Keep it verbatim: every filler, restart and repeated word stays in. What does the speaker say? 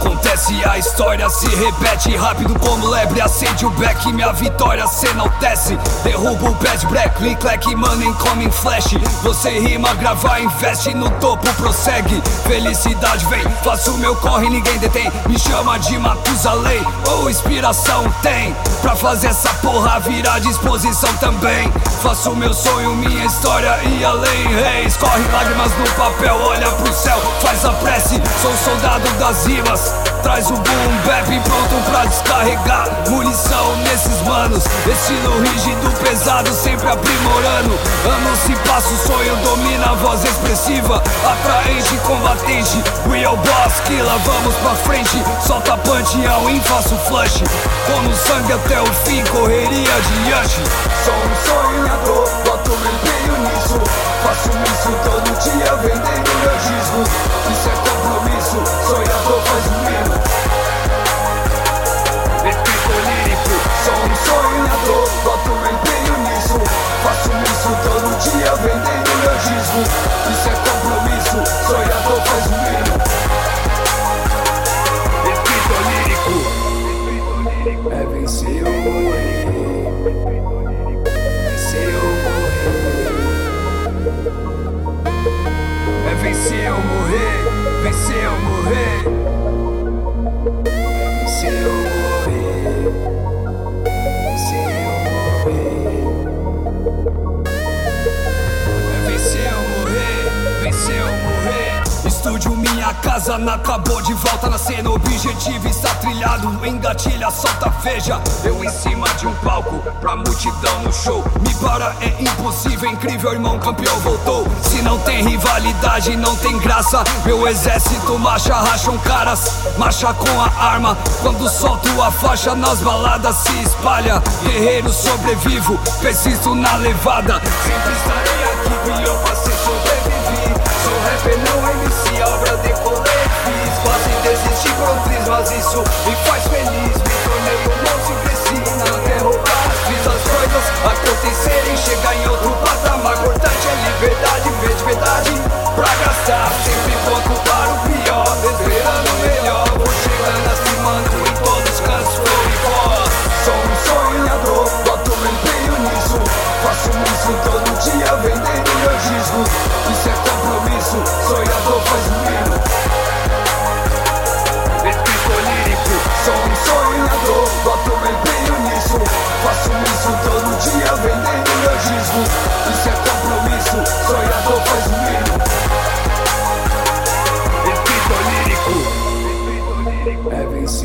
acontece, a história se repete. Rápido como lebre, acende o beck, minha vitória cê enaltece. Derruba o bad black, click, clack, money come em flash. Você rima, grava, investe, no topo prossegue. Felicidade vem, faço meu corre, ninguém detém. Me chama de Matusalém, ou inspiração tem pra fazer essa porra virar disposição também. Faço meu sonho, minha história e além. Reis, corre lágrimas no papel, olha pro céu, faz a prece. Sou soldado das rimas, traz o boom bap pronto pra descarregar munição nesses manos. Estilo rígido, pesado, sempre aprimorando. Anos se passa, o sonho domina a voz expressiva, atraente, combatente, real boss killer. Vamos pra frente, solta punch, ao in, faço flush. Com sangue até o fim, correria adiante. Sou um sonhador, boto meu empenho nisso. Faço isso todo dia, vendendo meu disco. Isso é compromisso, sonhador faz um hino. Escrito lírico. Sou um sonhador, boto meu empenho nisso. Faço isso todo dia, vendendo meu disco. Isso é compromisso, sonhador faz um hino. Escrito lírico. É vencer ou morrer. Vencer ou morrer. É vencer ou morrer, vencer ou morrer. Vencer ou morrer. Vencer ou morrer. É vencer ou morrer, vencer ou morrer. Estúdio Minha Casa na acabou de volta na cena. O objetivo está trilhado, engatilha, solta, veja. Eu em cima de um palco, pra multidão no show. Me para é impossível, incrível, irmão, campeão voltou. Se não tem rivalidade, não tem graça. Meu exército marcha, racham caras, marcha com a arma. Quando solto a faixa, nas baladas se espalha. Guerreiro sobrevivo, persisto na levada. Sempre estarei aqui, e eu passei, sobrevivi. Sou rapper, não M C, obra decolei, fiz. Quase desisti por um triz, mas isso me faz feliz. Me tornei um monstro, cresci na derrubada. Fiz as coisas acontecerem, chegar em outro patamar. Importante é liberdade, ver de verdade pra gastar. Sempre pronto para o pior, esperando o melhor. Vou chegando acimando em todos os cantos, flow e voz. Sou um sonhador, boto meu empenho nisso. Faço isso todo dia, vendendo meu disco. Isso é compromisso, sonhador faz um hino. Escrito lírico. Sou um sonhador, boto meu empenho nisso. Faço isso todo dia, vendendo meu disco. Isso é compromisso, sonhador faz um hino. Escrito lírico. É vencer.